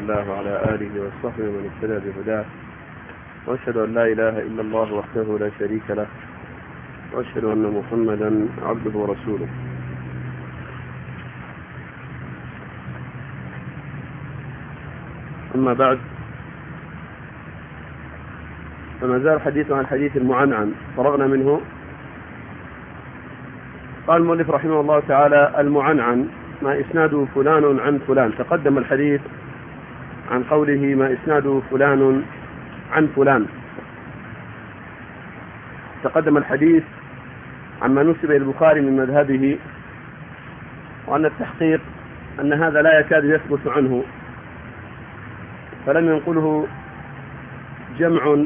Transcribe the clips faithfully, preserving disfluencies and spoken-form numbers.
الله وعلى آله وصحبه ومن اهتدى بهداه، وأشهد أن لا إله إلا الله وحده لا شريك له، وأشهد أن محمدا عبده ورسوله. أما بعد، فما زال الحديث عن الحديث المعنعن فرغنا منه. قال المؤلف رحمه الله تعالى: المعنعن ما إسناده فلان عن فلان. تقدم الحديث عن قوله ما إسناده فلان عن فلان. تقدم الحديث عما نسب إلى البخاري من مذهبه، وأن التحقيق أن هذا لا يكاد يثبت عنه، فلم ينقله جمع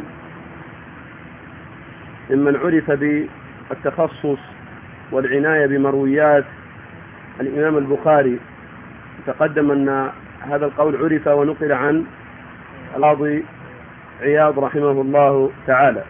ممن عرف بالتخصص والعناية بمرويات الإمام البخاري. تقدم أن هذا القول عرف ونقل عن القاضي عياض رحمه الله تعالى.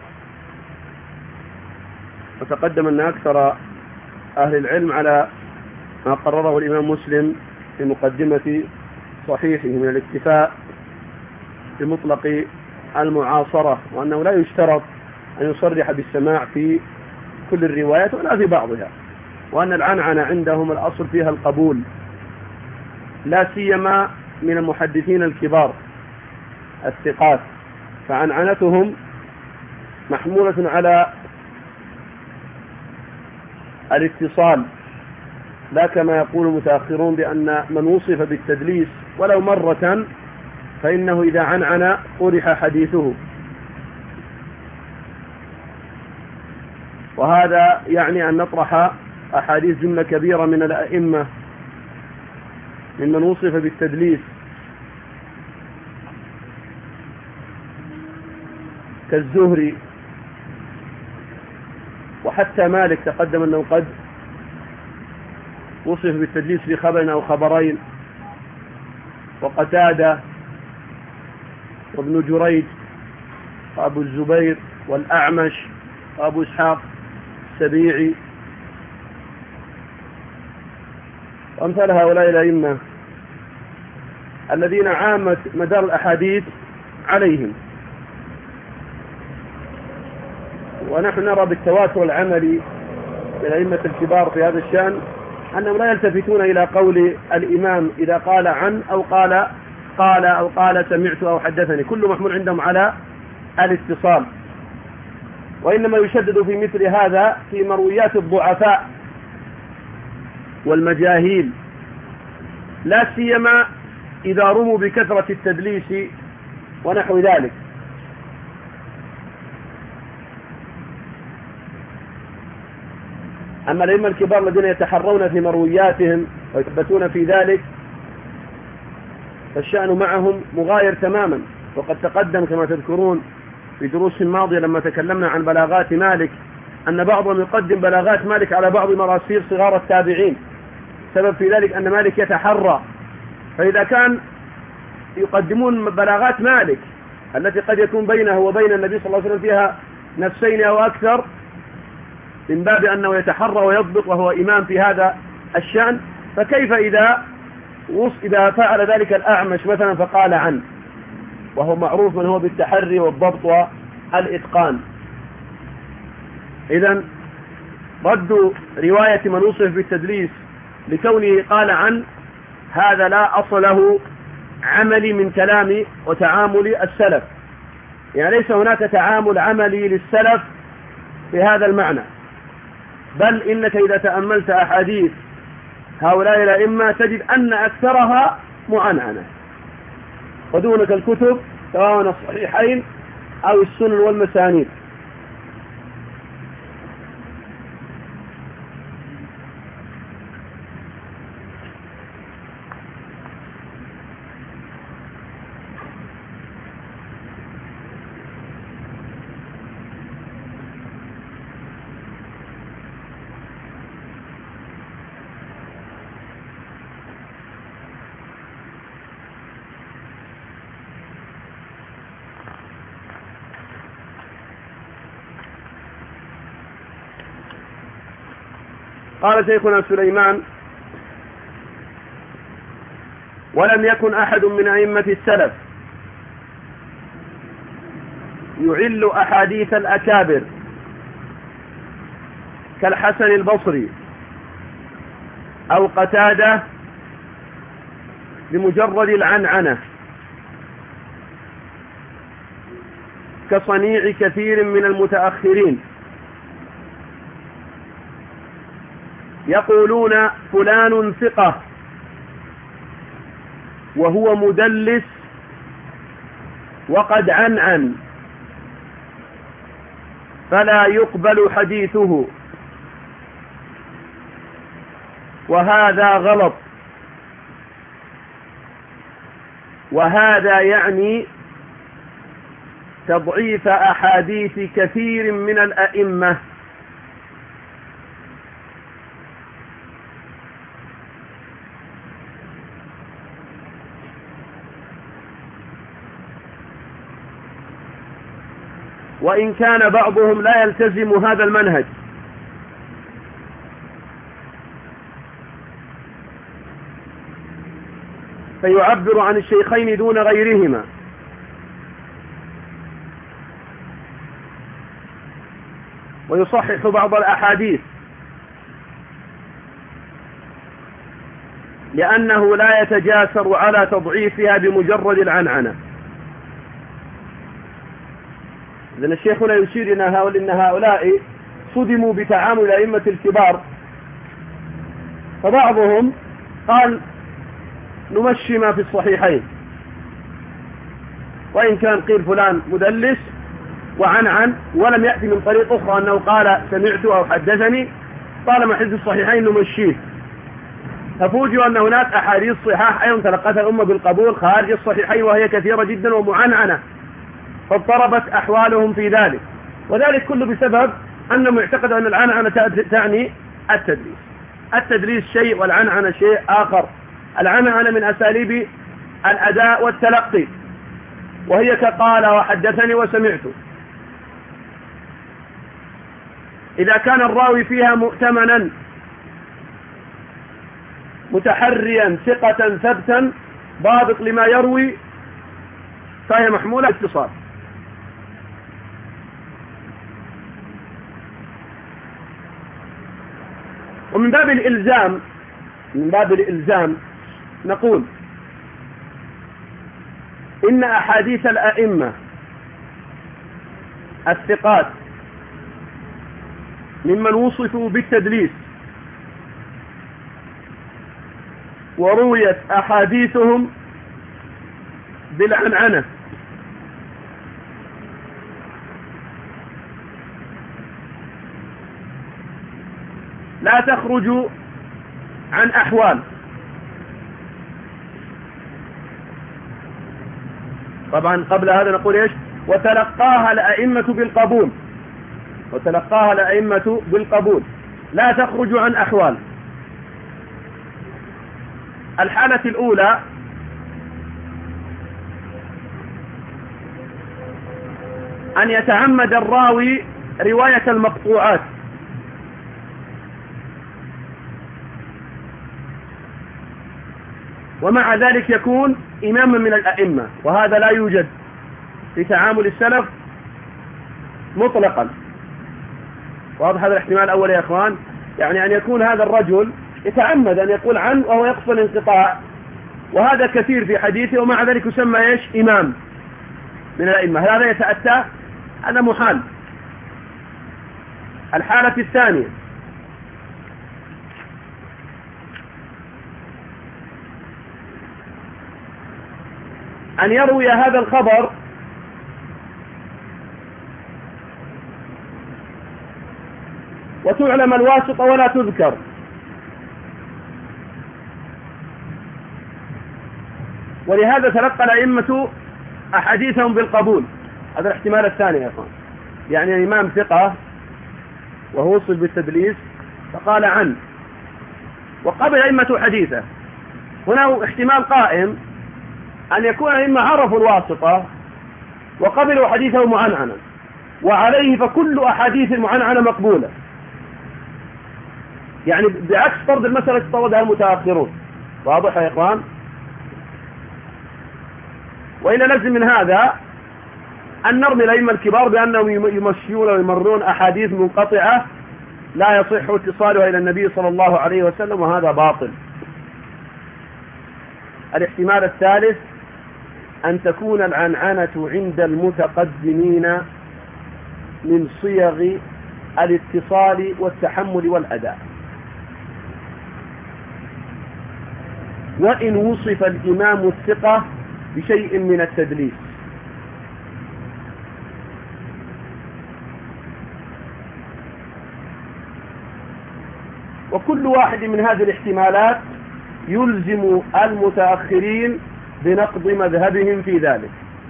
وتقدم أن أكثر أهل العلم على ما قرره الإمام مسلم في مقدمة صحيحه من الاكتفاء بمطلق المعاصرة، وأنه لا يشترط أن يصرح بالسماع في كل الروايات ولا في بعضها، وأن العنعنة عندهم الأصل فيها القبول، لا سيما من المحدثين الكبار الثقات، فعنعنتهم محمولة على الاتصال، لا كما يقول المتأخرون بأن من وصف بالتدليس ولو مرة فإنه إذا عنعن قرح حديثه. وهذا يعني أن نطرح أحاديث جملة كبيرة من الأئمة ممن وصف بالتدليس كالزهري، وحتى مالك تقدم أنه قد وصف بالتدليس في خبر أو خبرين، وقتادة وابن جريج وأبو الزبير والأعمش وأبو إسحاق السبيعي وأمثال هؤلاء الأئمة الذين عامت مدار الأحاديث عليهم. ونحن نرى بالتواتر العملي للأئمة الكبار في هذا الشأن أنهم لا يلتفتون إلى قول الإمام إذا قال عن أو قال قال أو قال سمعت أو حدثني، كل محمول عندهم على الاتصال، وإنما يشدد في مثل هذا في مرويات الضعفاء والمجاهيل، لا سيما إذا رموا بكثرة التدليس ونحو ذلك. أما الأئمة الكبار الذين يتحرون في مروياتهم ويثبتون في ذلك فالشأن معهم مغاير تماما. وقد تقدم كما تذكرون في دروس ماضية لما تكلمنا عن بلاغات مالك أن بعضهم يقدم بلاغات مالك على بعض مراسيل صغار التابعين. سبب في ذلك أن مالك يتحرى، فإذا كان يقدمون بلاغات مالك التي قد يكون بينه وبين النبي صلى الله عليه وسلم فيها نفسين أو أكثر، من باب أنه يتحرى ويضبط وهو إمام في هذا الشأن، فكيف إذا إذا فعل ذلك الأعمش مثلا فقال عنه، وهو معروف من هو بالتحري والضبط والإتقان. إذن رد رواية من وصف بالتدليس لكونه قال عن هذا لا أصل له عملي من كلام وتعامل السلف، يعني ليس هناك تعامل عملي للسلف في هذا المعنى، بل إنك إذا تأملت أحاديث هؤلاء الأئمة تجد أن أكثرها معنعنة، ودونك الكتب سواء الصحيحين أو السنن والمسانيد. قال شيخنا سليمان: ولم يكن أحد من أئمة السلف يعل أحاديث الأكابر كالحسن البصري أو قتادة بمجرد العنعنة كصنيع كثير من المتأخرين، يقولون فلان ثقة وهو مدلس وقد عنعن فلا يقبل حديثه، وهذا غلط. وهذا يعني تضعيف أحاديث كثير من الأئمة. وإن كان بعضهم لا يلتزم هذا المنهج، فيعبر عن الشيخين دون غيرهما، ويصحح بعض الأحاديث لأنه لا يتجاسر على تضعيفها بمجرد العنعنة. إذن الشيخ لا يشير إن هؤلاء صدموا بتعامل الأئمة الكبار، فبعضهم قال نمشي ما في الصحيحين، وإن كان قيل فلان مدلس وعنعن ولم يأتي من طريق أخرى أنه قال سمعت أو حدثني، طالما حديث الصحيحين نمشيه. ففوجئوا أن هناك أحاديث صحاح أيضا تلقتها الأمة بالقبول خارج الصحيحين وهي كثيرة جدا ومعنعنة، فاضطربت أحوالهم في ذلك. وذلك كله بسبب أنهم اعتقدوا أن العنعنة تعني التدليس. التدليس شيء والعنعنة شيء آخر. العنعنة من أساليب الأداء والتلقي، وهي كقال وحدثني وسمعت. إذا كان الراوي فيها مؤتمنا متحريا ثقة ثبتا ضابط لما يروي فهي محمولة اتصال. ومن باب الإلزام من باب الإلزام نقول إن أحاديث الأئمة الثقات ممن وصفوا بالتدليس ورويت أحاديثهم بالعنعنة لا تخرج عن أحوال. طبعا قبل هذا نقول إيش؟ وتلقاها الأئمة بالقبول وتلقاها الأئمة بالقبول لا تخرج عن أحوال. الحالة الأولى أن يتعمد الراوي رواية المقطوعات، ومع ذلك يكون إماما من الأئمة، وهذا لا يوجد في تعامل السلف مطلقا. واضح هذا الاحتمال الأول يا أخوان؟ يعني أن يكون هذا الرجل يتعمد أن يقول عن وهو يقصد الانقطاع، وهذا كثير في حديثه، ومع ذلك يسمى إيش؟ إمام من الأئمة. هذا يتأتى؟ هذا محال. الحالة الثانية أن يروي هذا الخبر وتعلم الواسطة ولا تذكر، ولهذا تلقى الأئمة أحاديثهم بالقبول. هذا الاحتمال الثاني يا أخوان. يعني الإمام ثقة وهو وصل بالتدليس فقال عنه وقبل الأئمة حديثه. هنا احتمال قائم أن يكون الأئمة عرفوا الواسطة وقبلوا حديثه معنعنا، وعليه فكل أحاديث المعنعنة مقبولة، يعني بعكس طرد المسألة طردها المتأخرون. واضح يا إخوان؟ وإلا لازم من هذا أن نرمي الأئمة الكبار بأنهم يمشون ويمرون أحاديث منقطعة لا يصح اتصالها إلى النبي صلى الله عليه وسلم، وهذا باطل. الاحتمال الثالث أن تكون العنعنة عند المتقدمين من صيغ الاتصال والتحمل والأداء، وإن وصف الإمام الثقة بشيء من التدليس. وكل واحد من هذه الاحتمالات يلزم المتأخرين بنقض مذهبهم في ذلك،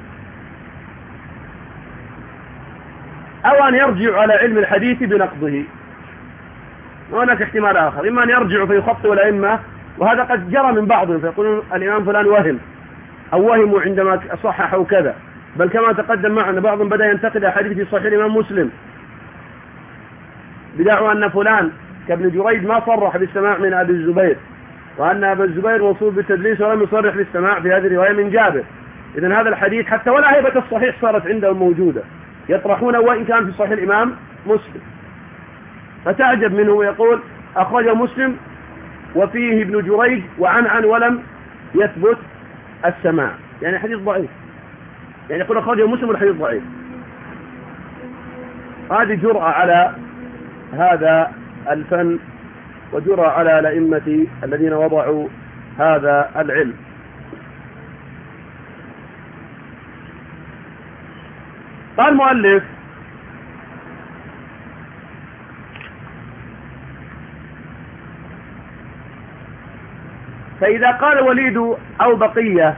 أو أن يرجعوا على علم الحديث بنقضه. وهناك احتمال آخر، إما أن يرجعوا فيخطئوا الأئمة، وهذا قد جرى من بعضهم فيقولون الإمام فلان وهم أو وهموا عندما صححوا كذا، بل كما تقدم معنا بعضهم بدأ ينتقد أحاديث في صحيح الإمام مسلم بدعوى أن فلان كابن جريج ما صرح بالسماع من أبي الزبير، وأن أبا الزبير موصول بالتدليس ولم يصرح بالسماع في هذه الرواية من جابر. إذن هذا الحديث حتى ولا هيبة الصحيح صارت عندهم موجودة، يطرحونه وإن كان في صحيح الإمام مسلم. فتعجب منه ويقول أخرج مسلم وفيه ابن جريج وعنعن ولم يثبت السماع، يعني حديث ضعيف، يعني يقول أخرج مسلم والحديث ضعيف. هذه جرأة على هذا الفن وجرأة على الأئمة الذين وضعوا هذا العلم. قال المؤلف فإذا قال وليد أو بقية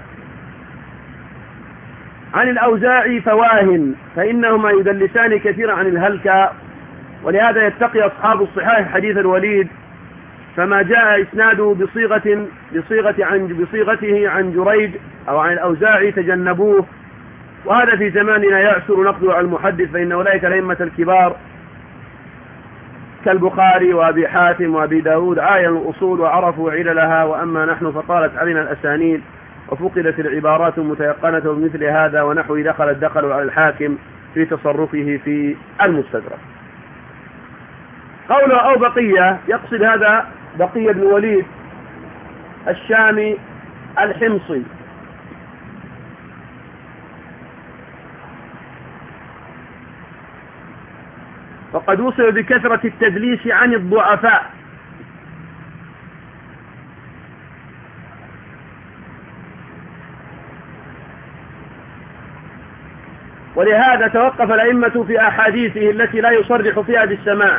عن الأوزاعي فواهن فإنهما يدلسان كثيرا عن الهلكة، ولهذا يتقي أصحاب الصحاح حديث الوليد، فما جاء إسناده بصيغة بصيغة عن بصيغته عن جريج أو عن الأوزاعي تجنبوه. وهذا في زماننا يعسر نقده على المحدث، فإن أولئك الأئمة الكبار كالبخاري وأبي حاتم وأبي داود عاينوا الأصول وعرفوا عللها، وأما نحن فطالت علينا الأسانيد وفقدت العبارات المتيقنة بمثل هذا ونحو دخل الدخل على الحاكم في تصرفه في المستدرك. قوله أو بقية يقصد هذا بقية بن وليد الشامي الحمصي، فقد وصل بكثرة التدليس عن الضعفاء، ولهذا توقف الأئمة في أحاديثه التي لا يصرح فيها بالسماع،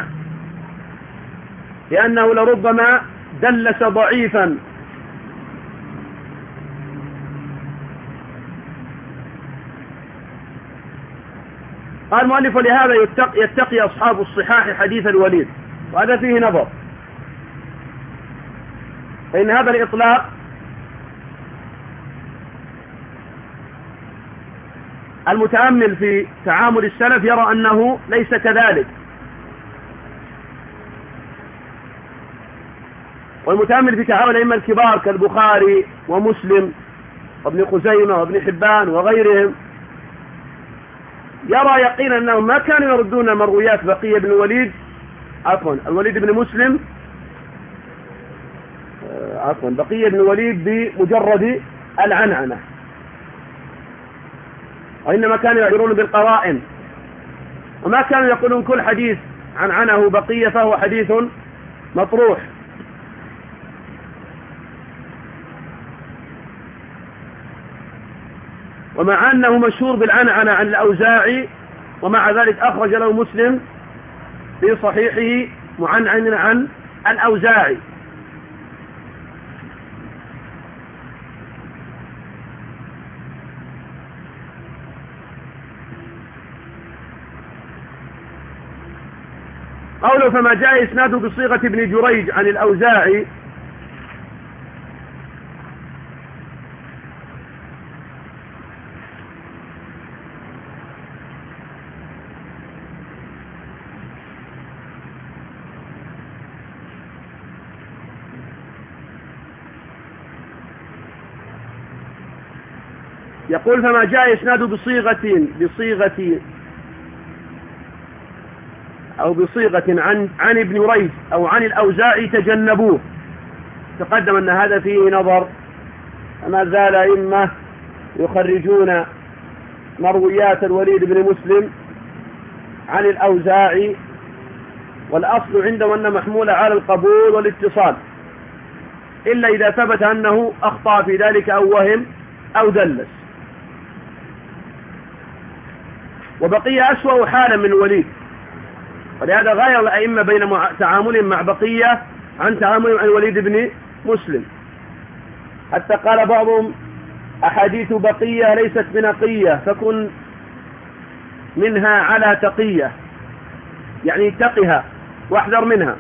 لأنه لربما دلس ضعيفا. قال المؤلف ولهذا يتقي, يتقي أصحاب الصحاح حديث الوليد، وهذا فيه نظر، فإن هذا الإطلاق المتأمل في تعامل السلف يرى أنه ليس كذلك، والمتأمل في تعامل الأئمة الكبار كالبخاري ومسلم وابن خزيمة وابن حبان وغيرهم يرى يقينا أنهم ما كانوا يردون مرويات بقية بن الوليد عفوا الوليد بن مسلم عفوا بقية بن الوليد بمجرد العنعنة، وإنما كانوا يعبرون بالقرائن، وما كانوا يقولون كل حديث عنعنه بقية فهو حديث مطروح. ومع أنه مشهور بالعنعنة عن الأوزاعي، ومع ذلك أخرج له مسلم في صحيحه معنعن عن الأوزاعي. قوله فما جاء إسناده بصيغة ابن جريج عن الأوزاعي، يقول فما جاء إسناد بصيغة بصيغة أو بصيغة عن عن ابن ريث أو عن الأوزاعي تجنبوه. تقدم أن هذا فيه نظر، فما زال أئمة يخرجون مرويات الوليد بن مسلم عن الأوزاعي، والأصل عندهم أن محمولة على القبول والاتصال، إلا إذا ثبت أنه أخطأ في ذلك أو وهم أو دلس. وبقية أسوأ حالا من الوليد، ولهذا غير الأئمة بين تعاملهم مع بقية عن تعاملهم عن الوليد بن مسلم، حتى قال بعضهم أحاديث بقية ليست بنقية فكن منها على تقية، يعني اتقها واحذر منها.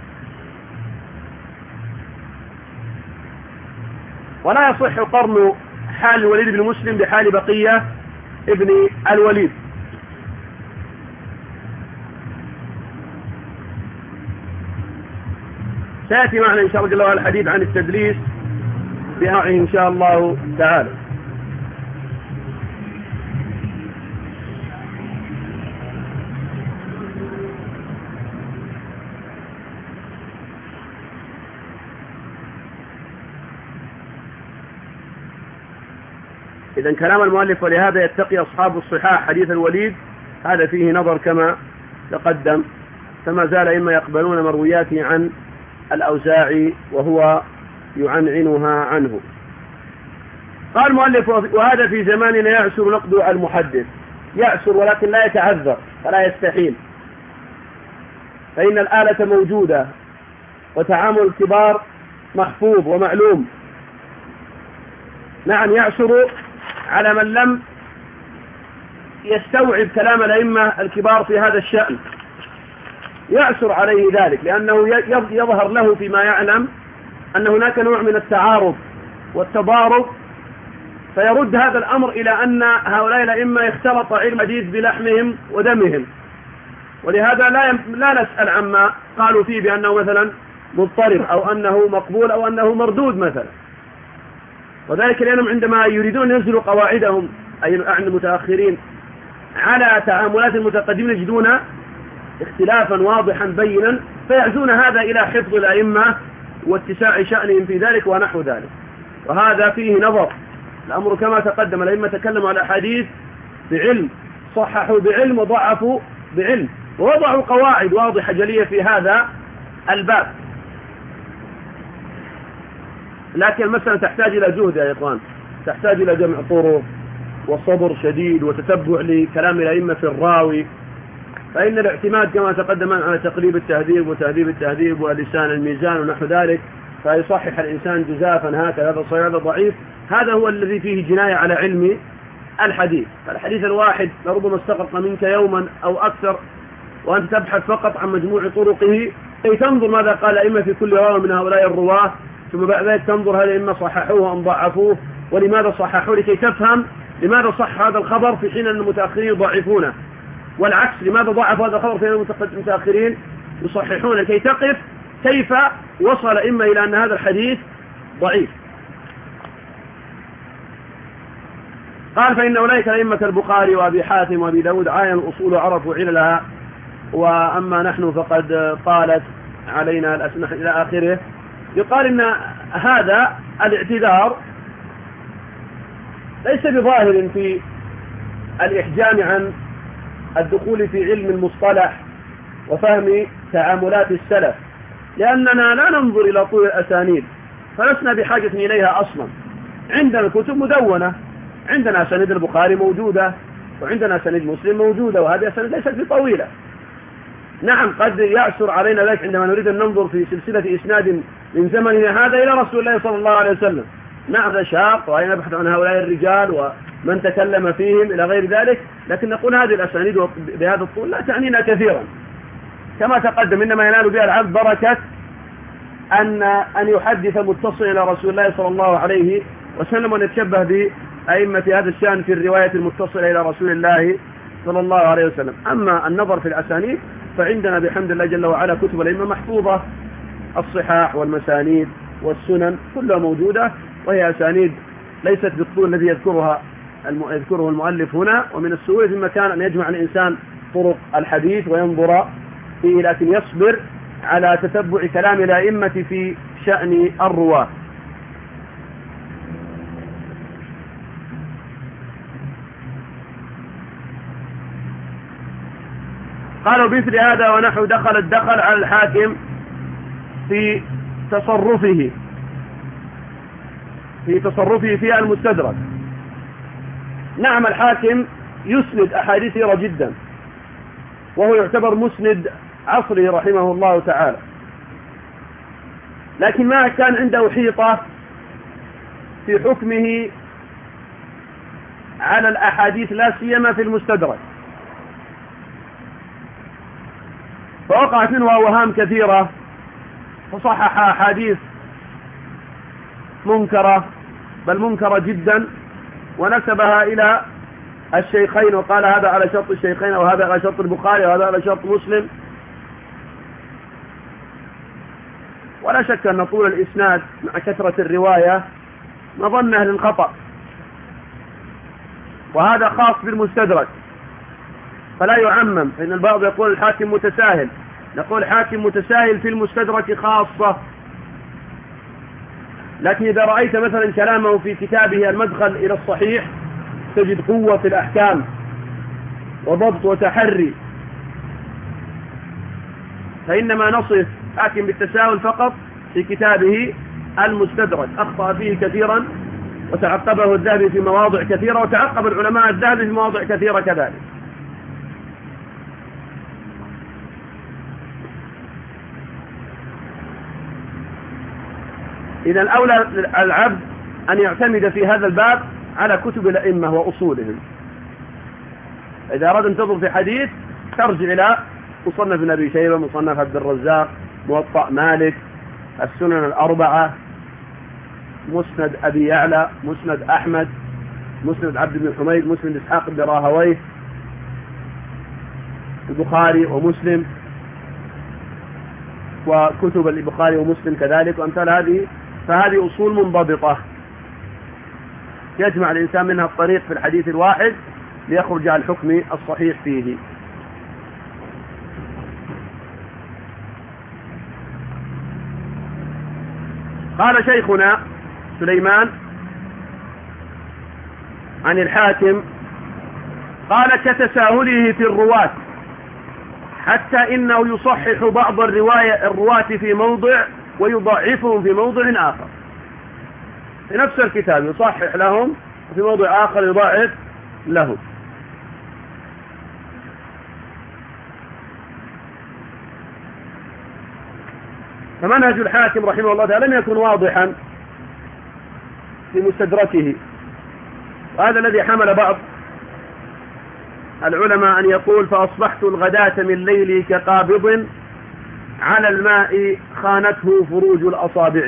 ولا يصح قرن حال الوليد بن مسلم بحال بقية ابن الوليد. سيأتي معنا إن شاء الله جل وعلا الحديث عن التدليس بنوعه إن شاء الله تعالى. إذن كلام المؤلف ولهذا يتقي أصحاب الصحاح حديث الوليد هذا فيه نظر كما تقدم، فما زال إما يقبلون مروياته عن الأوزاعي وهو يعنعنها عنه. قال المؤلف وهذا في زماننا يعسر نقد المحدث، يعسر ولكن لا يتعذر فلا يستحيل، فإن الآلة موجودة وتعامل الكبار محفوظ ومعلوم. نعم يعسر على من لم يستوعب كلام الأئمة الكبار في هذا الشأن، يعسر عليه ذلك، لأنه يظهر له فيما يعلم أن هناك نوع من التعارض والتضارب، فيرد هذا الأمر إلى أن هؤلاء الأئمة اختلط علم حديث بلحمهم ودمهم، ولهذا لا لا نسأل عما قالوا فيه بأنه مثلا مضطرب أو أنه مقبول أو أنه مردود مثلا، وذلك لأنهم عندما يريدون ينزلوا قواعدهم أي عن المتأخرين على تعاملات المتقدمين يجدون اختلافا واضحا بينا، فيعزون هذا إلى حفظ الأئمة واتساع شأنهم في ذلك ونحو ذلك، وهذا فيه نظر. الأمر كما تقدم، الأئمة تكلموا على الأحاديث بعلم، صححوا بعلم وضعفوا بعلم، ووضعوا قواعد واضحة جلية في هذا الباب، لكن المسألة تحتاج إلى جهد يا إخوان، تحتاج إلى جمع طرق وصبر شديد وتتبع لكلام الأئمة في الراوي، فإن الاعتماد كما تقدم على تقريب التهذيب وتهذيب التهذيب ولسان الميزان ونحو ذلك فيصحح الإنسان جزافا هكذا هذا صحيح هذا ضعيف، هذا هو الذي فيه جناية على علم الحديث. فالحديث الواحد لربما استغرق منك يوما أو أكثر وأنت تبحث فقط عن مجموع طرقه كي تنظر ماذا قال الأئمة في كل راوي من هؤلاء الرواة، ثم بعد ذلك تنظر هل الأئمة صححوه أم ضعفوه ولماذا صححوه، لكي تفهم لماذا صح هذا الخبر في حين أن المتأخرين يضعفونه، والعكس لماذا ضعف هذا الخبر في حين المتأخرين يصححونه، لكي تقف كيف وصل إما إلى أن هذا الحديث ضعيف. قال فإن أولئك الأئمة البخاري وأبي حاتم وأبي داود عاينوا الأصول وعرفوا عللها، وأما نحن فقد طالت علينا الأسماء إلى آخره. يقال إن هذا الاعتذار ليس بظاهر في الإحجام عن الدخول في علم المصطلح وفهم تعاملات السلف، لأننا لا ننظر إلى طول الأسانيد فلسنا بحاجة إليها أصلا. عندنا الكتب مدونة، عندنا أسانيد البخاري موجودة وعندنا أسانيد مسلم موجودة، وهذه أسانيد ليست بطويلة. نعم قد يعسر علينا ذلك عندما نريد أن ننظر في سلسلة إسناد من زمننا هذا إلى رسول الله صلى الله عليه وسلم، نعم هذا شاق وأين نبحث عن هؤلاء الرجال ومن تكلم فيهم إلى غير ذلك، لكن نقول هذه الأسانيد بهذا الطول لا تعنينا كثيرا كما تقدم، إنما ينال بها العبد بركة أن أن يحدث متصل إلى رسول الله صلى الله عليه وسلم ونتشبه بأئمة هذا الشأن في الرواية المتصلة إلى رسول الله صلى الله عليه وسلم. أما النظر في الأسانيد فعندنا بحمد الله جل وعلا كتب الأئمة محفوظة، الصحاح والمسانيد والسنن كلها موجودة، وهي أسانيد ليست بالطول الذي يذكرها يذكره المؤلف هنا. ومن السهولة في المكان أن يجمع الإنسان طرق الحديث وينظر فيه، لكن يصبر على تتبع كلام الأئمة في شأن الرواة. قالوا بمثل هذا ونحو دخل الدخل على الحاكم في تصرفه في تصرفه في المستدرك. نعم، الحاكم يسند أحاديث كثيرة جدا، وهو يعتبر مسند عصره رحمه الله تعالى، لكن ما كان عنده حيطة في حكمه على الأحاديث، لا سيما في المستدرك، فوقعت منه أوهام كثيرة، فصحح أحاديث منكرة بل منكرة جدا، ونسبها إلى الشيخين وقال هذا على شرط الشيخين وهذا على شرط البخاري وهذا على شرط مسلم. ولا شك أن طول الإسناد مع كثرة الرواية مظنة للخطأ، وهذا خاص بالمستدرك، فلا يعمم. إن البعض يقول الحاكم متساهل، نقول حاكم متساهل في المستدرك خاصة، لكن إذا رأيت مثلا كلامه في كتابه المدخل إلى الصحيح تجد قوة في الأحكام وضبط وتحري، فإنما نصف حاكم بالتساهل فقط في كتابه المستدرك، أخطأ فيه كثيرا وتعقبه الذهبي في مواضع كثيرة، وتعقب العلماء الذهبي في مواضع كثيرة كذلك. إذا الأولى العبد أن يعتمد في هذا الباب على كتب الأئمة وأصولهم. إذا أراد أن تنظر في حديث ترجع إلى مصنف ابن أبي شيبة، مصنف عبد الرزاق، موطأ مالك، السنن الأربعة، مسند أبي يعلى، مسند أحمد، مسند عبد بن حميد، مسند إسحاق بن راهويه، البخاري ومسلم، وكتب البخاري ومسلم كذلك، وأمثال هذه. فهذه أصول منضبطة يجمع الإنسان منها الطريق في الحديث الواحد ليخرج على الحكم الصحيح فيه. قال شيخنا سليمان عن الحاكم قال كتساهله في الرواة، حتى إنه يصحح بعض الرواية الرواة في موضع ويضعفهم في موضع آخر. في نفس الكتاب يصحح لهم وفي موضع آخر يضعف لهم. فمنهج الحاكم رحمه الله تعالى لم يكن واضحا في مستدركه، وهذا الذي حمل بعض العلماء أن يقول فأصبحت الغداة من ليلي كقابض على الماء خانته فروج الأصابع.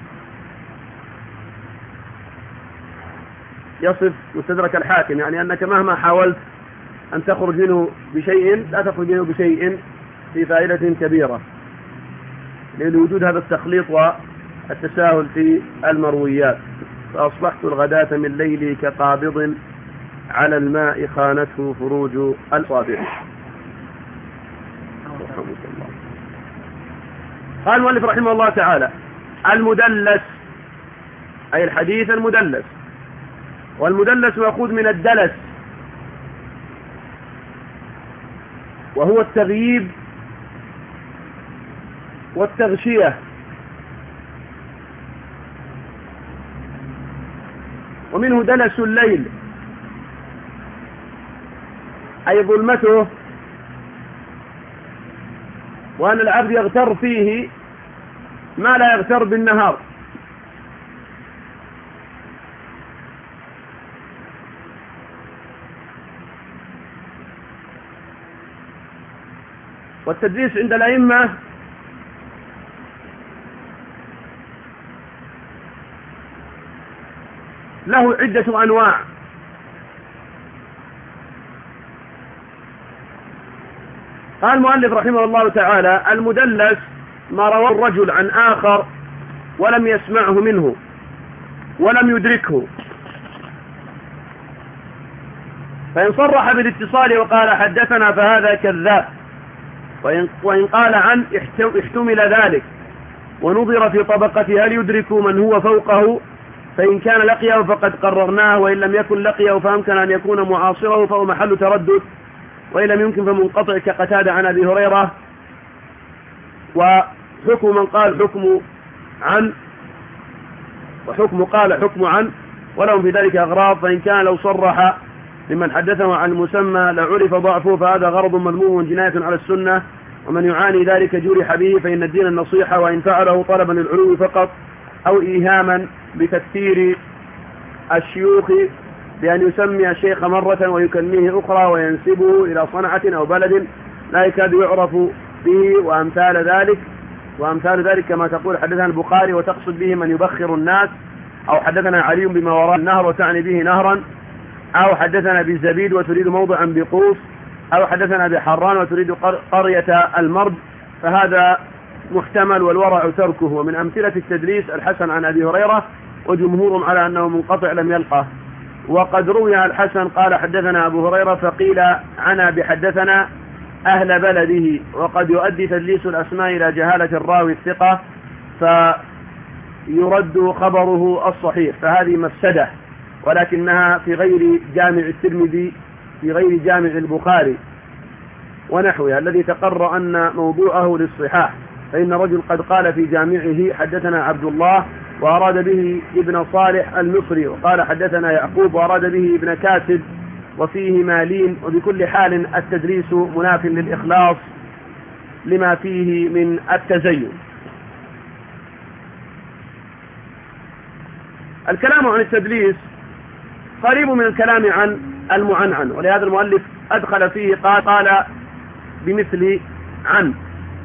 يصف مستدرك الحاكم يعني أنك مهما حاولت أن تخرج منه بشيء لا تخرج منه بشيء في فائدة كبيرة، لوجود هذا التخليط والتساهل في المرويات. فأصبحت الغداة من ليلي كقابض على الماء خانته فروج الأصابع. قال المؤلف رحمه الله تعالى المدلس أي الحديث المدلس، والمدلس مأخوذ من الدلس وهو التغييب والتغشية، ومنه دلس الليل أي ظلمته، وأن العبد يغتر فيه ما لا يغتر بالنهار. والتدليس عند الأئمة له عدة أنواع، قال المؤلف رحمه الله تعالى المدلس ما روى الرجل عن آخر ولم يسمعه منه ولم يدركه، فإن صرح بالاتصال وقال حدثنا فهذا كذاب، وإن, وإن قال عن احتمل ذلك ونظر في طبقة هل يدرك من هو فوقه، فإن كان لقيه فقد قررناه، وإن لم يكن لقيه فأمكن أن يكون معاصره فهو محل تردد، وإن لم يمكن فمنقطع كقتادة عن أبي هريرة. وحكم من قال حكم عن، وحكم قال حكم عن، ولهم في ذلك أغراض. فإن كان لو صرح لمن حدثه عن المسمى لعرف ضعفه فهذا غرض مذموم جناية على السنة، ومن يعاني ذلك جرح به، فإن الدين النصيحة، وإن فعله طلبا للعلو فقط أو إيهاما بتكثير الشيوخ بأن يسمي الشيخ مرة ويكنيه أخرى وينسبه إلى صنعة أو بلد لا يكاد يعرف به وأمثال ذلك وأمثال ذلك كما تقول حدثنا البخاري وتقصد به من يبخر الناس، أو حدثنا علي بما وراء النهر وتعني به نهرا، أو حدثنا بالزبيد وتريد موضعا بقوس، أو حدثنا بحران وتريد قرية المرد، فهذا محتمل والورع تركه. ومن أمثلة التدليس الحسن عن أبي هريرة، وجمهور على أنه منقطع لم يلقه. وقد روي الحسن قال حدثنا أبو هريرة فقيل عنا بحدثنا أهل بلده، وقد يؤدي تدليس الأسماء إلى جهالة الراوي الثقة فيرد خبره الصحيح، فهذه مفسدة، ولكنها في غير جامع الترمذي في غير جامع البخاري ونحوها الذي تقرر أن موضوعه للصحاح. فإن رجل قد قال في جامعه حدثنا عبد الله وأراد به ابن صالح المصري، وقال حدثنا يعقوب وأراد به ابن كاتب، وفيه مالين. وبكل حال التدريس مناف للإخلاص لما فيه من التزين. الكلام عن التدليس قريب من الكلام عن المعنعن، ولهذا المؤلف أدخل فيه قال, قال بمثل عن.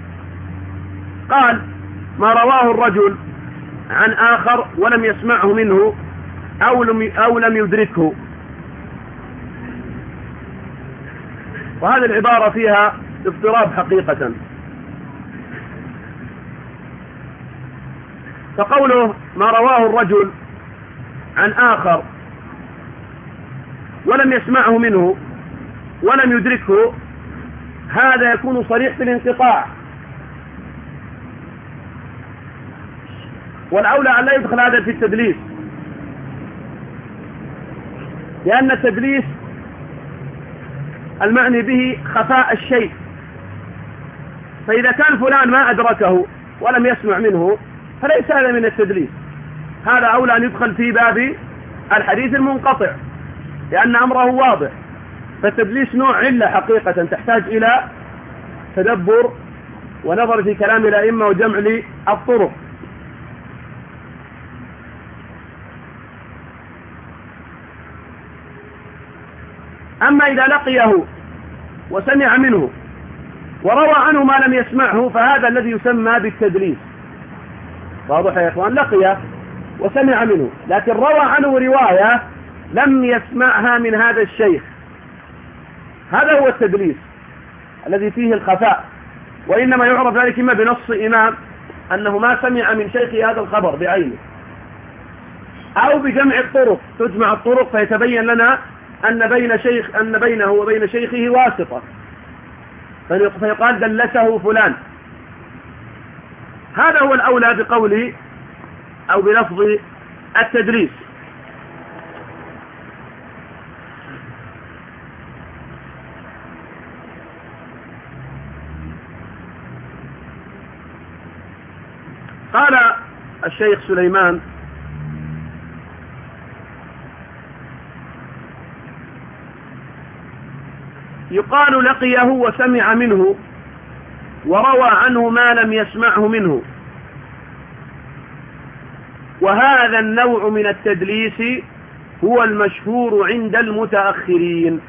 قال ما رواه الرجل عن آخر ولم يسمعه منه أو لم, أو لم يدركه، وهذه العبارة فيها اضطراب حقيقة. فقوله ما رواه الرجل عن آخر ولم يسمعه منه ولم يدركه، هذا يكون صريح في الانقطاع، والأولى أن لا يدخل هذا في التدليس، لأن التدليس المعني به خفاء الشيء، فإذا كان فلان ما أدركه ولم يسمع منه فليس هذا من التدليس، هذا أولى أن يدخل في باب الحديث المنقطع، لأن أمره واضح. فالتدليس نوع علة حقيقة تحتاج إلى تدبر ونظر في كلام الأئمة وجمع للطرق. أما إذا لقيه وسمع منه وروى عنه ما لم يسمعه فهذا الذي يسمى بالتدليس. واضح يا إخوان؟ لقيه وسمع منه لكن روى عنه رواية لم يسمعها من هذا الشيخ، هذا هو التدليس الذي فيه الخفاء، وإنما يعرف ذلك إما بنص إمام أنه ما سمع من شيخ هذا الخبر بعينه، أو بجمع الطرق، تجمع الطرق فيتبين لنا أن بين شيخ أن بينه وبين شيخه واسطة، فيقال دلسه فلان. هذا هو الأولى بقوله أو بلفظ التدليس. قال الشيخ سليمان يقال لقيه وسمع منه وروى عنه ما لم يسمعه منه، وهذا النوع من التدليس هو المشهور عند المتأخرين.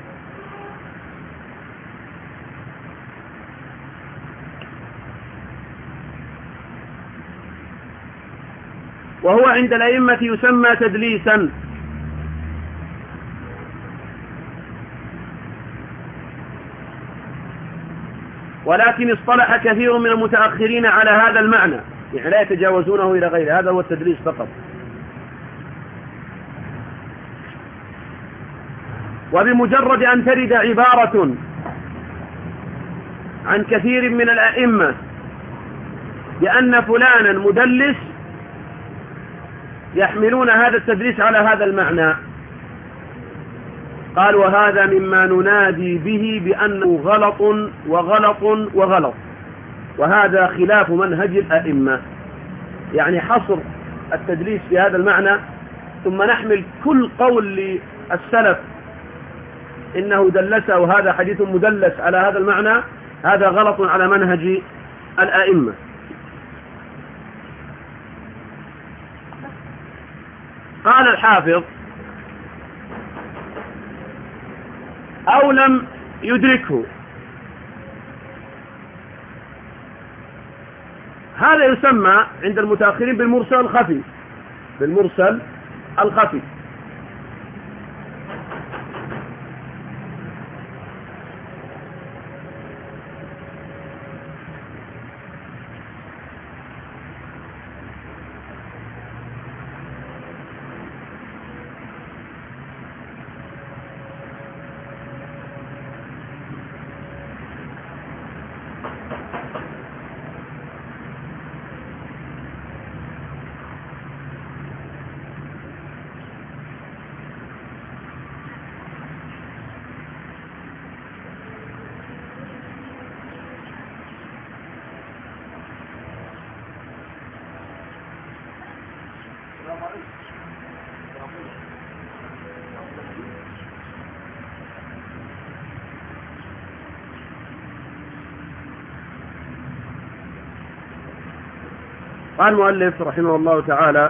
وهو عند الأئمة يسمى تدليسا، ولكن اصطلح كثير من المتأخرين على هذا المعنى، يعني لا يتجاوزونه إلى غيره، هذا هو التدليس فقط. وبمجرد أن ترد عبارة عن كثير من الأئمة بأن فلانا مدلس يحملون هذا التدليس على هذا المعنى. قال وهذا مما ننادي به بأنه غلط وغلط وغلط، وهذا خلاف منهج الأئمة. يعني حصر التدليس في هذا المعنى ثم نحمل كل قول للسلف إنه دلسه وهذا حديث مدلس على هذا المعنى، هذا غلط على منهج الأئمة. قال الحافظ أو لم يدركه، هذا يسمى عند المتأخرين بالمرسل الخفي، بالمرسل الخفي. قال المؤلف رحمه الله تعالى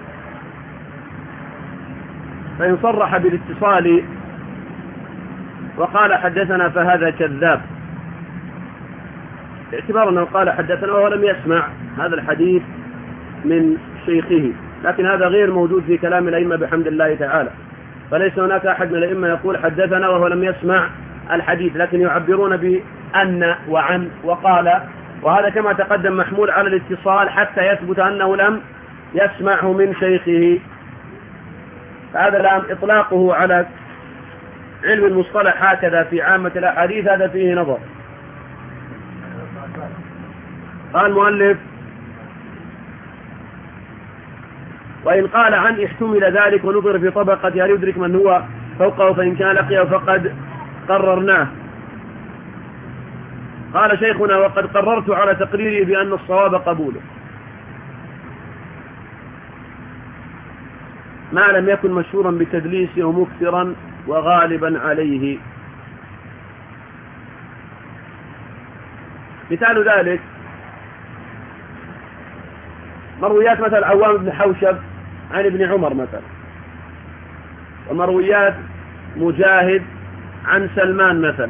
فإن صرح بالاتصال وقال حدثنا فهذا كذاب، باعتبار أنه قال حدثنا وهو لم يسمع هذا الحديث من شيخه، لكن هذا غير موجود في كلام الأئمة بحمد الله تعالى. فليس هناك أحد من الأئمة يقول حدثنا وهو لم يسمع الحديث، لكن يعبرون بأن وعن وقال، وهذا كما تقدم محمول على الاتصال حتى يثبت أنه لم يسمعه من شيخه. هذا الآن إطلاقه على علم المصطلح هكذا في عامة الأحاديث هذا فيه نظر. قال المؤلف وإن قال عن احتمل ذلك ونظر في طبقة هل يدرك من هو فوقه فإن كان لقيه فقد قررناه. قال شيخنا وقد قررت على تقريري بأن الصواب قبوله ما لم يكن مشهورا بتدليسه ومكثرا وغالبا عليه. مثال ذلك مرويات مثل عوام بن حوشب عن ابن عمر مثلا، ومرويات مجاهد عن سلمان مثلا،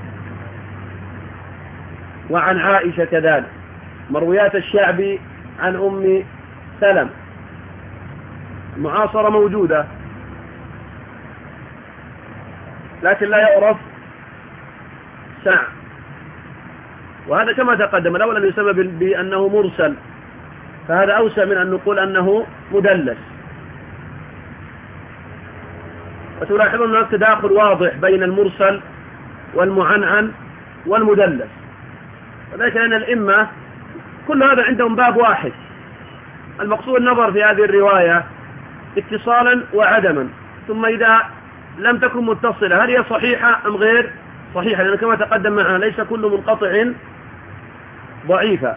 وعن عائشة كذلك، مرويات الشعبي عن أم سلم، معاصرة موجودة لكن لا يعرف ساع، وهذا كما تقدم الأول يسمى بأنه مرسل، فهذا أوسع من أن نقول أنه مدلس. وتلاحظون أن التداخل واضح بين المرسل والمعنعن والمدلس، ولكن أن الإمة كل هذا عندهم باب واحد، المقصود النظر في هذه الرواية اتصالا وعدما، ثم إذا لم تكن متصلة هل هي صحيحة أم غير صحيحة، لأنه كما تقدم معنا ليس كل منقطع ضعيفا.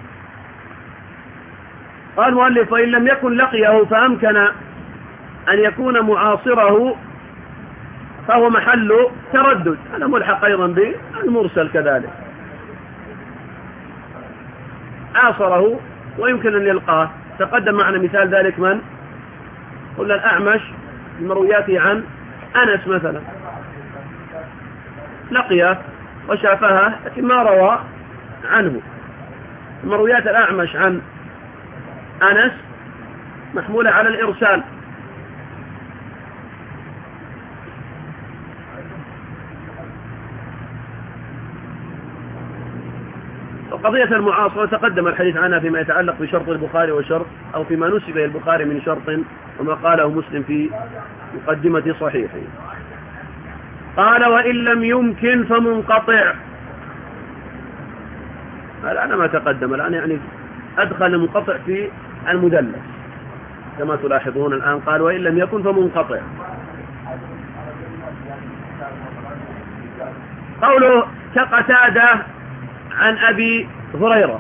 قال المؤلف وإن لم يكن لقيه فأمكن أن يكون معاصره فهو محل تردد، هذا ملحق أيضا بالمرسل كذلك، عاصره ويمكن أن يلقاه. تقدم معنا مثال ذلك من قلنا الأعمش المروياته عن أنس مثلا، لقيه وشافها لكن ما روى عنه. مرويات الأعمش عن أنس محمولة على الإرسال، وقضية المعاصرة تقدم الحديث عنها فيما يتعلق بشرط البخاري وشرط أو فيما نسب إلى البخاري من شرط وما قاله مسلم في مقدمة صحيحه. قال وإن لم يمكن فمنقطع. الآن ما تقدم، الآن يعني أدخل المنقطع في المدلس كما تلاحظون الآن. قال وإن لم يكن فمنقطع. قوله كقتادة عن أبي هريرة.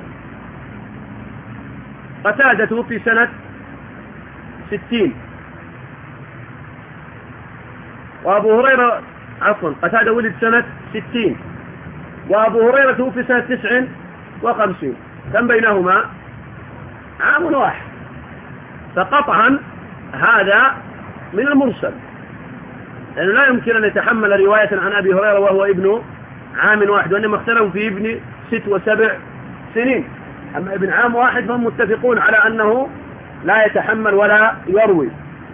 قتادة توفي سنة ستين، وأبو هريرة عفوا قتادة ولد سنة ستين، وأبو هريرة توفي سنة تسع وخمسين، كم بينهما؟ عام واحد. فقطعا هذا من المرسل، لأنه لا يمكن أن يتحمل رواية عن أبي هريرة وهو ابن عام واحد، وإنما اختلفوا في ابن ست وسبع سنين. أما ابن عام واحد فهم متفقون على أنه لا يتحمل ولا يروي.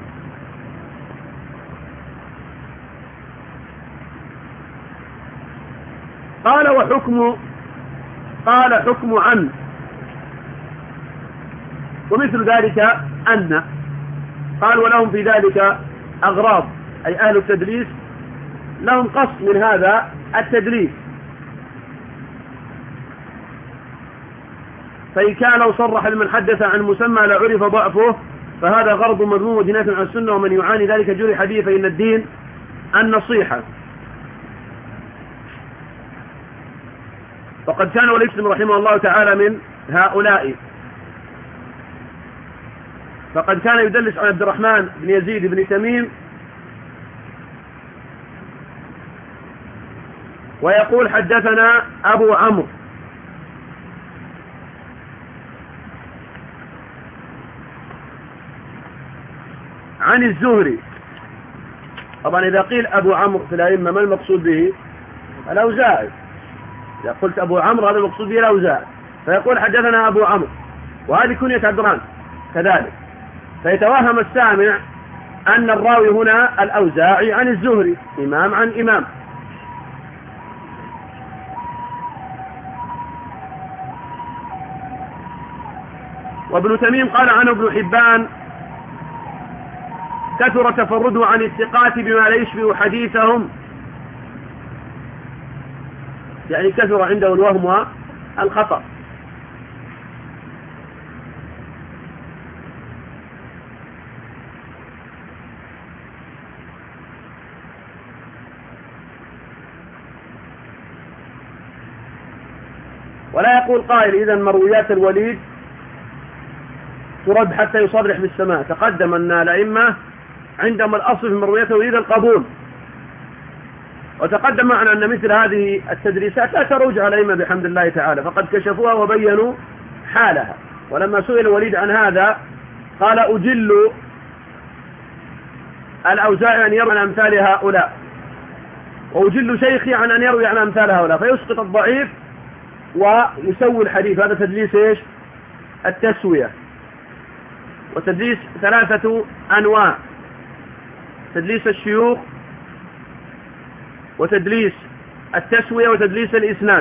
قال وحكم قال حكم عن، ومثل ذلك أن. قال ولهم في ذلك أغراض، أي أهل التدليس لهم قصد من هذا التدليس، فإن كان لو صرح لمن حدث عن مسمى لعرف ضعفه فهذا غرض مذموم ودينات عن السنة، ومن يعاني ذلك جرح به، فإن الدين النصيحة. وقد كان ولي مسلم رحمه الله تعالى من هؤلاء، فقد كان يدلس عن عبد الرحمن بن يزيد بن تميم ويقول حدثنا أبو عمرو، عن الزهري. طبعا إذا قيل أبو عمرو في الأئمة ما المقصود به؟ الأوزاعي. إذا قلت أبو عمرو هذا المقصود به الأوزاعي، فيقول حدثنا أبو عمرو، وهذه كنية عبد الرحمن كذلك، فيتوهم السامع أن الراوي هنا الأوزاعي عن الزهري، إمام عن إمام. وابن تميم قال عنه ابن حبان كثر تفرده عن الثقات بما لا يشبه حديثهم، يعني كثر عنده الوهم والخطأ. ولا يقول قائل إذن مرويات الوليد ترد حتى يصرح بالسماع. تقدم أن الأئمة عندما الأصل في مرويات الوليد القبول، وتقدم معنا أن مثل هذه التدريسات لا تروج على الأئمة بحمد الله تعالى، فقد كشفوها وبينوا حالها. ولما سئل الوليد عن هذا قال أجل الأوزاعي أن يروي عن أمثال هؤلاء، وأجل شيخي عن أن يروي عن أمثال هؤلاء، فيسقط الضعيف ويسوي الحديث. هذا تدليس إيش؟ التسوية. وتدليس ثلاثة أنواع: تدليس الشيوخ، وتدليس التسوية، وتدليس الإسناد.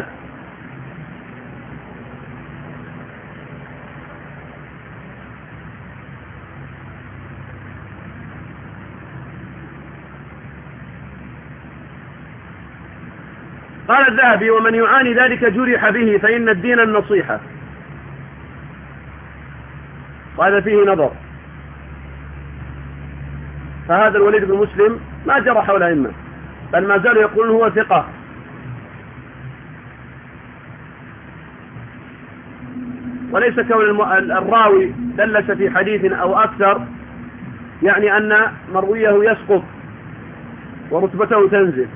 قال الذهبي ومن يعاني ذلك جرح به، فإن الدين النصيحة. وهذا فيه نظر، فهذا الوليد بن مسلم ما جرح الأئمة، بل ما زالوا يقولون هو ثقة. وليس كون الراوي دلس في حديث أو أكثر يعني أن مرويه يسقط ورتبته تنزل.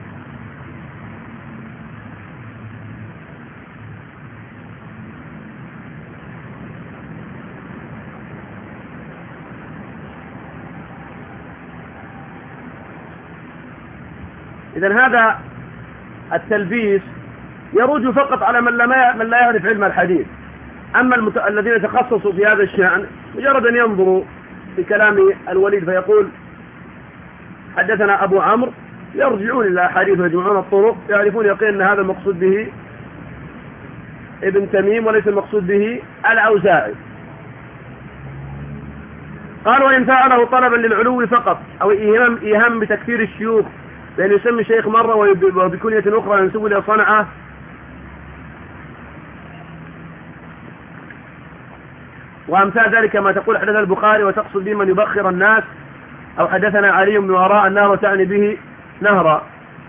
إذن هذا التلبيس يروج فقط على من لا من لا يعرف علم الحديث. أما المت... الذين يتخصصوا في هذا الشأن مجرد أن ينظروا في كلام الوليد فيقول حدثنا أبو عمرو، يرجعون إلى أحاديث ويجمعون الطرق، يعرفون يقين أن هذا المقصود به ابن تميم وليس المقصود به الأوزاعي. قال وإن فعله طلبا للعلو فقط أو إيهام, إيهام بتكثير الشيوخ بأن يسمي شيخ مرة وبكنية أخرى ينسب إلى صنعة. وأمثال ذلك ما تقول حدثنا البخاري وتقصد به من يبخر الناس، أو حدثنا علي بن وراء النهر وتعني به نهرا.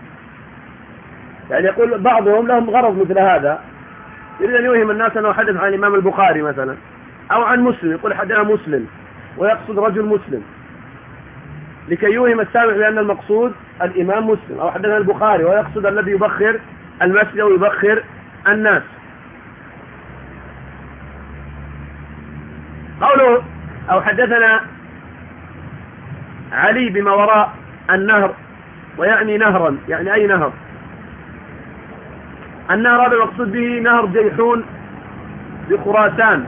يعني يقول بعضهم لهم غرض مثل هذا، يريد أن يوهم الناس أنه حدث عن الإمام البخاري مثلا، أو عن مسلم، يقول حدثنا مسلم ويقصد رجل مسلم، لكي يوهم السامع بأن المقصود الإمام مسلم، أو حدثنا البخاري ويقصد الذي يبخر المسجد ويبخر الناس. قوله أو حدثنا علي بما وراء النهر، ويعني نهرا، يعني أي نهر؟ النهر هذا المقصود به نهر جيحون بخراسان.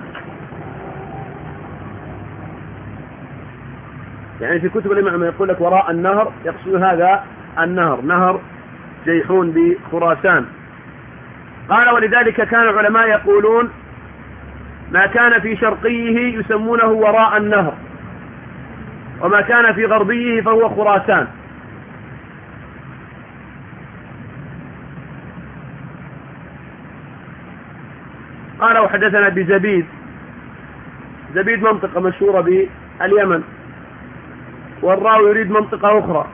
يعني في كتب الإمام يقول لك وراء النهر، يقصد هذا النهر نهر جيحون بخراسان. قال ولذلك كان العلماء يقولون ما كان في شرقيه يسمونه وراء النهر، وما كان في غربيه فهو خراسان. قال وحدثنا بزبيد، زبيد منطقة مشهورة باليمن، والراوي يريد منطقة أخرى،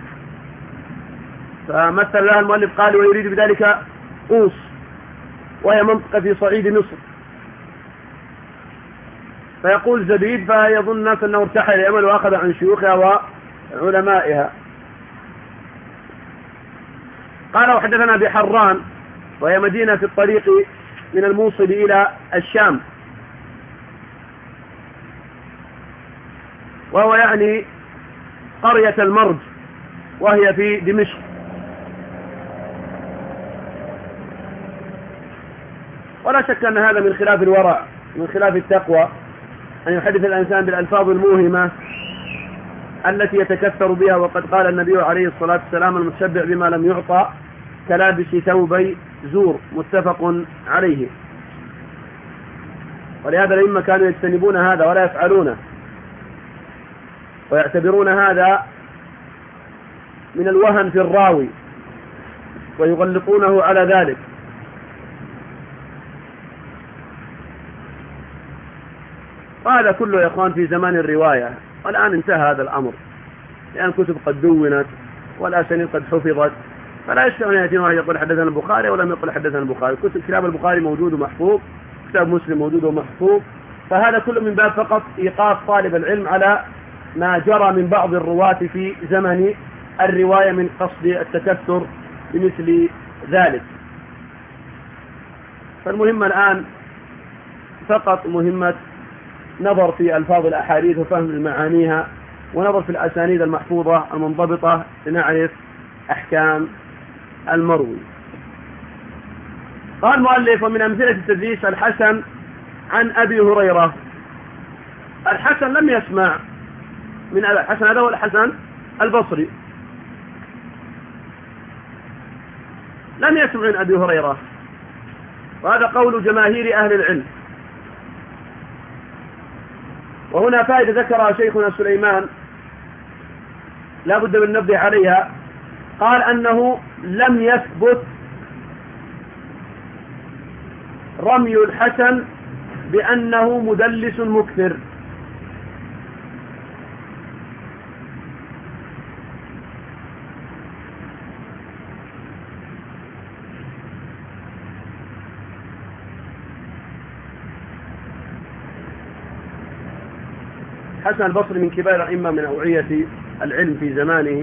فمثل لها المؤلف قال ويريد بذلك قوس، وهي منطقة في صعيد مصر، فيقول زبيد، فيظن الناس أنه ارتحل اليمن وأخذ عن شيوخها وعلمائها. قال وحدثنا بحران، وهي مدينة في الطريق من الموصل إلى الشام، وهو يعني قرية المرج، وهي في دمشق. ولا شك أن هذا من خلاف الورع، من خلاف التقوى، أن يحدث الإنسان بالألفاظ الموهمة التي يتكثر بها. وقد قال النبي عليه الصلاة والسلام المتشبع بما لم يعطى كلابس ثوبي زور، متفق عليه. ولهذا لما كانوا يجتنبون هذا ولا يفعلونه، ويعتبرون هذا من الوهن في الراوي ويغلقونه على ذلك. وهذا كله يا إخوان في زمان الرواية، والآن انتهى هذا الأمر، لأن الكتب قد دونت والأسانيد قد حفظت، فلا يستطيع أن يأتي واحد يقول حدثنا البخاري ولم يقل حدثنا البخاري. كتب كتاب البخاري موجود ومحفوظ، كتاب مسلم موجود ومحفوظ، فهذا كله من باب فقط إيقاف طالب العلم على ما جرى من بعض الرواة في زمن الرواية من قصد التكثر بمثل ذلك. فالمهم الآن فقط مهمة نظر في ألفاظ الأحاديث وفهم معانيها، ونظر في الأسانيد المحفوظة المنضبطة لنعرف أحكام المروي. قال المؤلف ومن أمثلة التدليس الحسن عن أبي هريرة. الحسن لم يسمع من أبي الحسن، هذا هو الحسن البصري، لم يسمع من أبي هريرة، وهذا قول جماهير أهل العلم. وهنا فائدة ذكرها شيخنا سليمان لا بد من النبه عليها، قال أنه لم يثبت رمي الحسن بأنه مدلس مكثر. حسن البصري من كبار الأئمة من أوعية العلم في زمانه،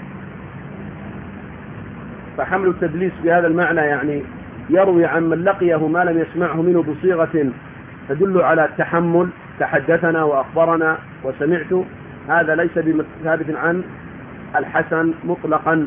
فحمل التدليس بهذا المعنى يعني يروي عن من لقيه ما لم يسمعه منه بصيغة تدل على التحمل، تحدثنا وأخبرنا وسمعت، هذا ليس بثابت عن الحسن مطلقا.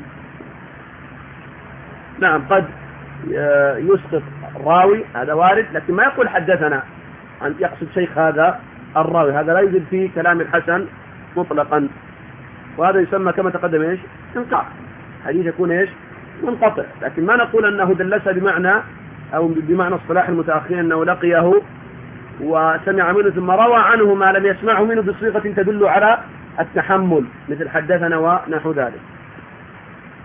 نعم قد يسقط راوي، هذا وارد، لكن ما يقول حدثنا أن يقصد شيخ هذا الراوي، هذا لا يوجد في كلام الحسن مطلقا، وهذا يسمى كما تقدم ايش؟ انقطاع، حديث يكون ايش؟ منقطع. لكن ما نقول انه دلس بمعنى او بمعنى اصطلاح المتاخرين انه لقيه وسمع منه ثم روى عنه ما لم يسمعه منه بصيغه تدل على التحمل، مثل حدثنا ونحو ذلك.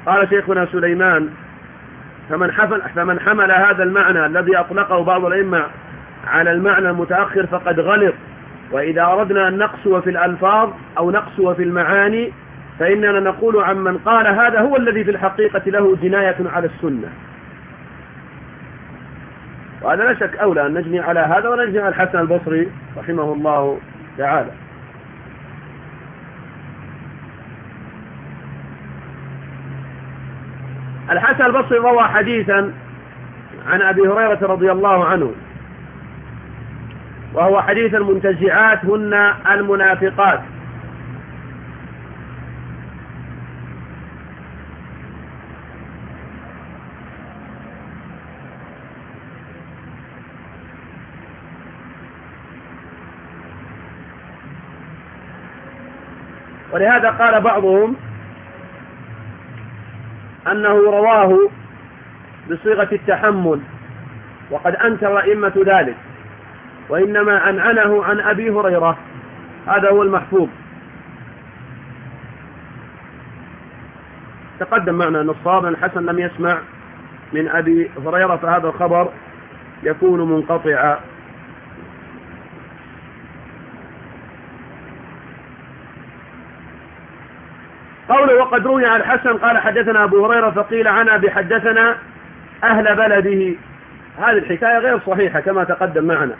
قال شيخنا سليمان: فمن حمل, فمن حمل هذا المعنى الذي أطلقه بعض الأئمة على المعنى المتأخر فقد غلط. وإذا أردنا أن نقسو في الألفاظ أو نقسو في المعاني فإننا نقول عن من قال هذا هو الذي في الحقيقة له جناية على السنة. وهذا لا شك أولى أن نجني على هذا ونجني على الحسن البصري رحمه الله تعالى. الحسن البصري روى حديثا عن أبي هريرة رضي الله عنه، وهو حديث المنتزعات هن المنافقات. ولهذا قال بعضهم أنه رواه بصيغة التحمل، وقد أنكر أئمة ذلك، وإنما أنعنه عن أبي هريرة، هذا هو المحفوظ. تقدم معنا أن الصواب أن الحسن لم يسمع من أبي هريرة، فهذا الخبر يكون منقطعا. قوله وقد روي عن الحسن قال حدثنا أبو هريرة فقيل عنا بحدثنا أهل بلده، هذه الحكاية غير صحيحة كما تقدم معنا.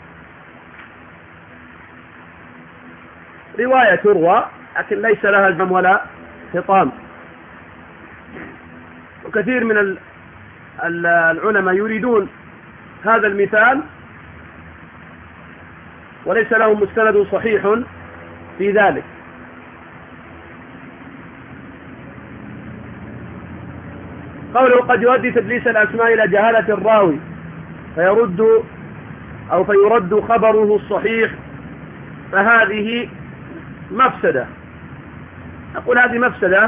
رواية تروى لكن ليس لها جم ولا خطام، وكثير من العلماء يريدون هذا المثال وليس لهم مستند صحيح في ذلك. قوله قد يؤدي تدليس الأسماء إلى جهالة الراوي فيرد أو فيرد خبره الصحيح، فهذه مفسدة. أقول هذه مفسدة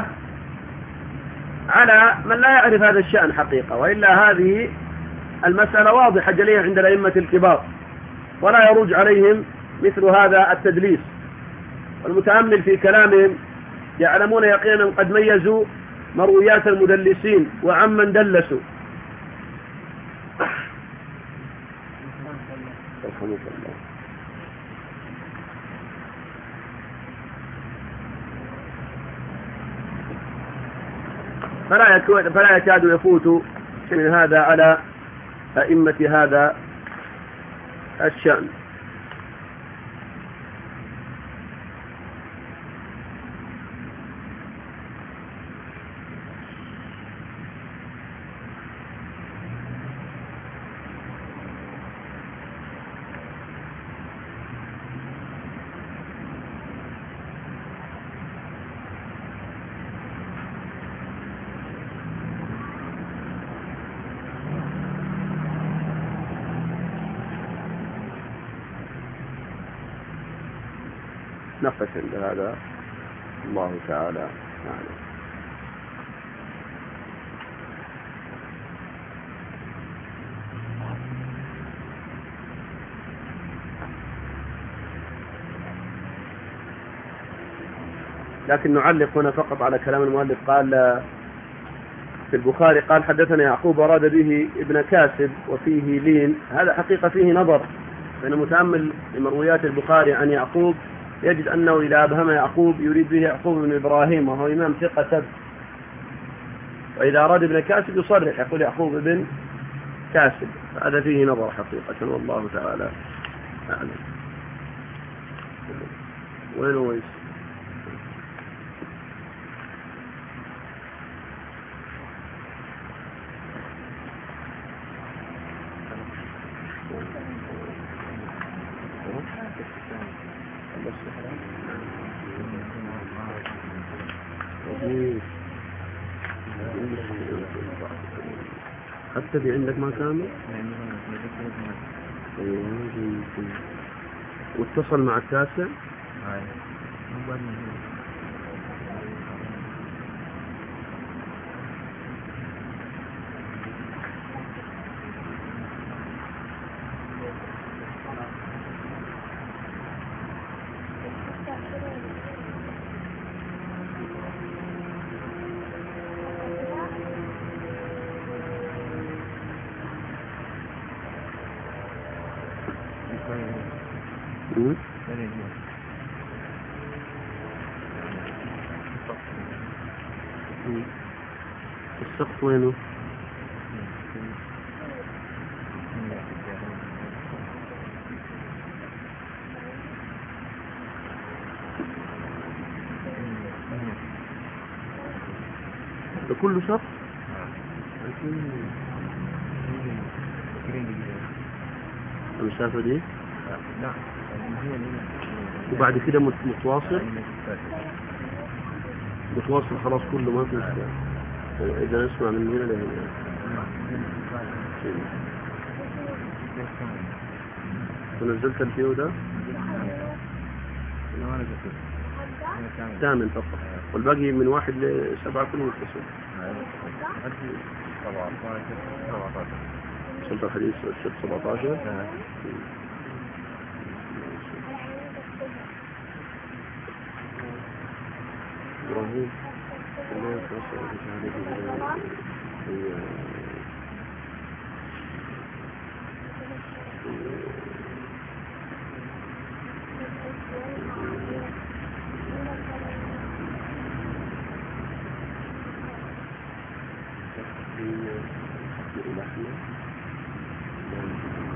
على من لا يعرف هذا الشأن حقيقة، وإلا هذه المسألة واضحة جلية عند الأئمة الكبار ولا يروج عليهم مثل هذا التدليس. والمتأمل في كلامهم يعلمون يقينا قد ميزوا مرويات المدلسين وعمن دلسوا. فلا فلا يكاد يفوت من هذا على أئمة هذا الشأن. نقف عند هذا، الله تعالى أعلم. لكن نعلق هنا فقط على كلام المؤلف. قال في البخاري قال حدثنا يعقوب وراد به ابن كاسب وفيه لين، هذا حقيقة فيه نظر، فإن متأمل لمرويات البخاري عن يعقوب يجد أنه إذا أبهم يعقوب يريد به يعقوب بن إبراهيم وهو إمام ثقة، وإذا أراد ابن كاسب يصرح يقول يعقوب بن كاسب، هذا فيه نظر حقيقة، والله تعالى أعلم. وين ويس؟ حتى في عندك ما كامل واتصل مع التاسع. مم. مم. السقف وينه؟ ده كله سقف؟ المسافة دي؟ لا. وبعد كده متواصل؟ متواصل خلاص كله ما في مشكلة. إذا نسمع من هنا لهنا. ونزلت الفيو ده؟ ثامن فقط، والباقي من واحد لسبعة كله متصل. سنتر الحديث الشد سبعة عشر. إبراهيم الله يتوسع بشهادته إلى